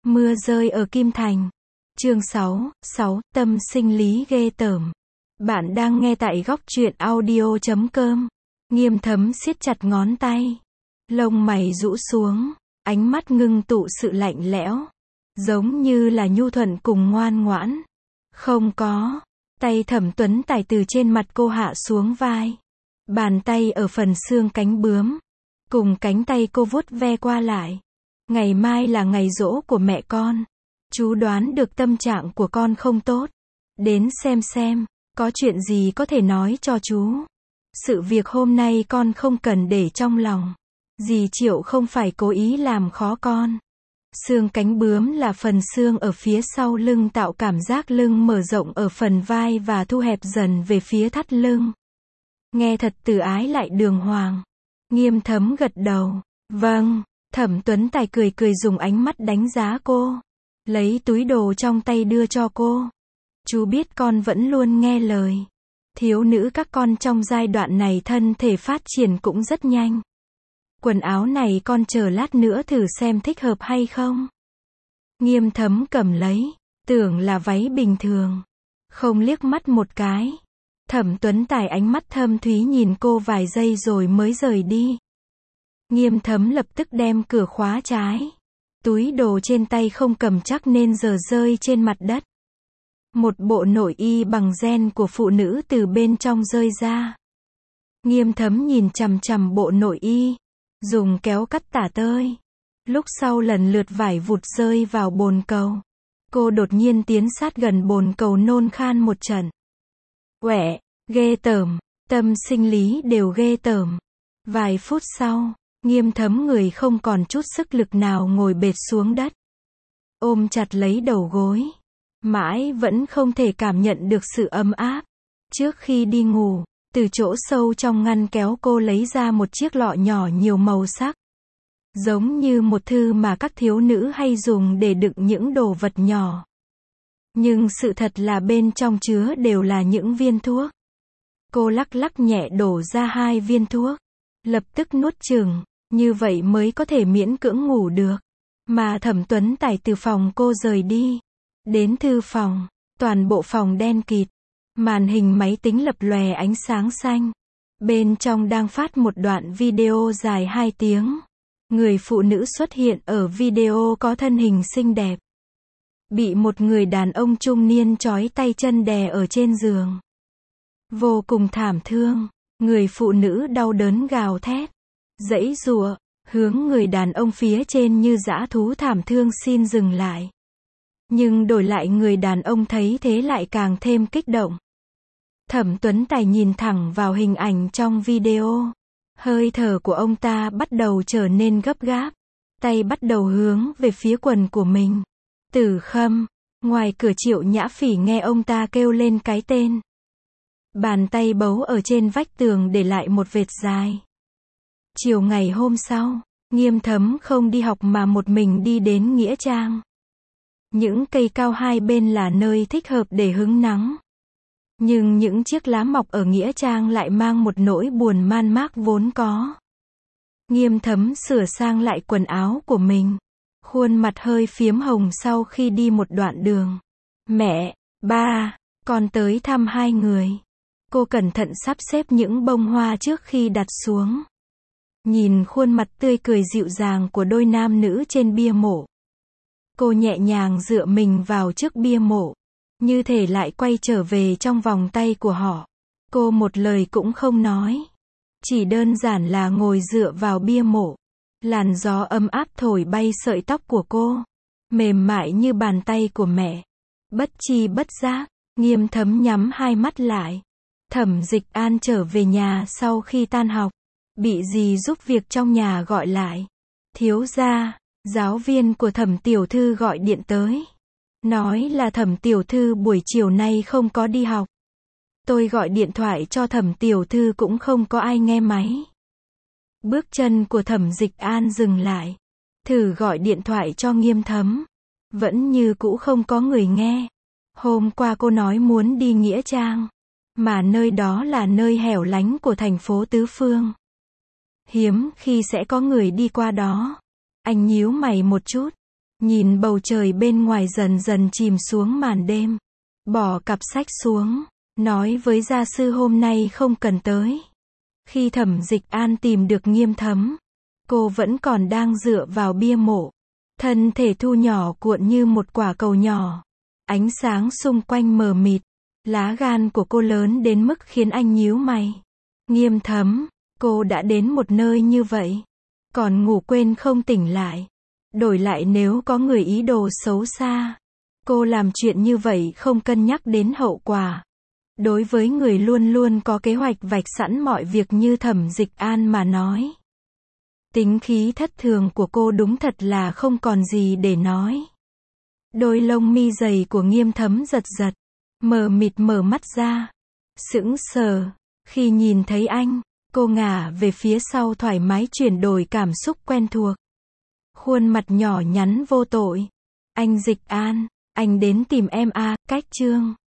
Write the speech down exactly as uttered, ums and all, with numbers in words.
Mưa rơi ở Kim Thành. Chương sáu, sáu, tâm sinh lý ghê tởm. Bạn đang nghe tại góc truyện audio chấm com. Nghiêm Thấm siết chặt ngón tay. Lông mày rũ xuống, ánh mắt ngưng tụ sự lạnh lẽo. Giống như là nhu thuận cùng ngoan ngoãn. Không có. Tay Thẩm Tuấn Tài từ trên mặt cô hạ xuống vai. Bàn tay ở phần xương cánh bướm. Cùng cánh tay cô vuốt ve qua lại. Ngày mai là ngày giỗ của mẹ con. Chú đoán được tâm trạng của con không tốt. Đến xem xem, có chuyện gì có thể nói cho chú. Sự việc hôm nay con không cần để trong lòng. Dì Triệu không phải cố ý làm khó con. Xương cánh bướm là phần xương ở phía sau lưng tạo cảm giác lưng mở rộng ở phần vai và thu hẹp dần về phía thắt lưng. Nghe thật từ ái lại đường hoàng. Nghiêm Thấm gật đầu. Vâng. Thẩm Tuấn Tài cười cười dùng ánh mắt đánh giá cô. Lấy túi đồ trong tay đưa cho cô. Chú biết con vẫn luôn nghe lời. Thiếu nữ các con trong giai đoạn này thân thể phát triển cũng rất nhanh. Quần áo này con chờ lát nữa thử xem thích hợp hay không. Nghiêm Thấm cầm lấy. Tưởng là váy bình thường. Không liếc mắt một cái. Thẩm Tuấn Tài ánh mắt thâm thúy nhìn cô vài giây rồi mới rời đi. Nghiêm Thấm lập tức đem cửa khóa trái. Túi đồ trên tay không cầm chắc nên giờ rơi trên mặt đất. Một bộ nội y bằng ren của phụ nữ từ bên trong rơi ra. Nghiêm Thấm nhìn chằm chằm bộ nội y. Dùng kéo cắt tả tơi. Lúc sau lần lượt vải vụt rơi vào bồn cầu. Cô đột nhiên tiến sát gần bồn cầu nôn khan một trận. Quẹ, ghê tởm, tâm sinh lý đều ghê tởm. Vài phút sau. Nghiêm Thấm người không còn chút sức lực nào ngồi bệt xuống đất. Ôm chặt lấy đầu gối. Mãi vẫn không thể cảm nhận được sự ấm áp. Trước khi đi ngủ, từ chỗ sâu trong ngăn kéo cô lấy ra một chiếc lọ nhỏ nhiều màu sắc. Giống như một thư mà các thiếu nữ hay dùng để đựng những đồ vật nhỏ. Nhưng sự thật là bên trong chứa đều là những viên thuốc. Cô lắc lắc nhẹ đổ ra hai viên thuốc. Lập tức nuốt chừng. Như vậy mới có thể miễn cưỡng ngủ được. Mà Thẩm Tuấn Tài từ phòng cô rời đi. Đến thư phòng. Toàn bộ phòng đen kịt. Màn hình máy tính lập lòe ánh sáng xanh. Bên trong đang phát một đoạn video dài hai tiếng. Người phụ nữ xuất hiện ở video có thân hình xinh đẹp. Bị một người đàn ông trung niên trói tay chân đè ở trên giường. Vô cùng thảm thương. Người phụ nữ đau đớn gào thét. Giãy giụa, hướng người đàn ông phía trên như dã thú thảm thương xin dừng lại. Nhưng đổi lại người đàn ông thấy thế lại càng thêm kích động. Thẩm Tuấn Tài nhìn thẳng vào hình ảnh trong video. Hơi thở của ông ta bắt đầu trở nên gấp gáp. Tay bắt đầu hướng về phía quần của mình. Tử Khâm. Ngoài cửa Triệu Nhã Phỉ nghe ông ta kêu lên cái tên. Bàn tay bấu ở trên vách tường để lại một vệt dài. Chiều ngày hôm sau, Nghiêm Thấm không đi học mà một mình đi đến Nghĩa Trang. Những cây cao hai bên là nơi thích hợp để hứng nắng. Nhưng những chiếc lá mọc ở Nghĩa Trang lại mang một nỗi buồn man mác vốn có. Nghiêm Thấm sửa sang lại quần áo của mình. Khuôn mặt hơi phiếm hồng sau khi đi một đoạn đường. Mẹ, ba, con tới thăm hai người. Cô cẩn thận sắp xếp những bông hoa trước khi đặt xuống. Nhìn khuôn mặt tươi cười dịu dàng của đôi nam nữ trên bia mộ. Cô nhẹ nhàng dựa mình vào trước bia mộ. Như thể lại quay trở về trong vòng tay của họ. Cô một lời cũng không nói. Chỉ đơn giản là ngồi dựa vào bia mộ. Làn gió ấm áp thổi bay sợi tóc của cô. Mềm mại như bàn tay của mẹ. Bất chi bất giác, Nghiêm Thấm nhắm hai mắt lại. Thẩm Dịch An trở về nhà sau khi tan học. Bị dì giúp việc trong nhà gọi lại. Thiếu gia, giáo viên của Thẩm tiểu thư gọi điện tới. Nói là Thẩm tiểu thư buổi chiều nay không có đi học. Tôi gọi điện thoại cho Thẩm tiểu thư cũng không có ai nghe máy. Bước chân của Thẩm Dịch An dừng lại. Thử gọi điện thoại cho Nghiêm Thấm. Vẫn như cũ không có người nghe. Hôm qua cô nói muốn đi Nghĩa Trang. Mà nơi đó là nơi hẻo lánh của thành phố Tứ Phương. Hiếm khi sẽ có người đi qua đó. Anh nhíu mày một chút. Nhìn bầu trời bên ngoài dần dần chìm xuống màn đêm. Bỏ cặp sách xuống. Nói với gia sư hôm nay không cần tới. Khi Thẩm Dịch An tìm được Nghiêm Thấm, cô vẫn còn đang dựa vào bia mộ. Thân thể thu nhỏ cuộn như một quả cầu nhỏ. Ánh sáng xung quanh mờ mịt. Lá gan của cô lớn đến mức khiến anh nhíu mày. Nghiêm Thấm, cô đã đến một nơi như vậy. Còn ngủ quên không tỉnh lại. Đổi lại nếu có người ý đồ xấu xa. Cô làm chuyện như vậy không cân nhắc đến hậu quả. Đối với người luôn luôn có kế hoạch vạch sẵn mọi việc như Thẩm Dịch An mà nói. Tính khí thất thường của cô đúng thật là không còn gì để nói. Đôi lông mi dày của Nghiêm Thấm giật giật. Mờ mịt mở mắt ra. Sững sờ. Khi nhìn thấy anh, cô ngả về phía sau thoải mái chuyển đổi cảm xúc quen thuộc. Khuôn mặt nhỏ nhắn vô tội. Anh Dịch An, anh đến tìm em à, cách chương.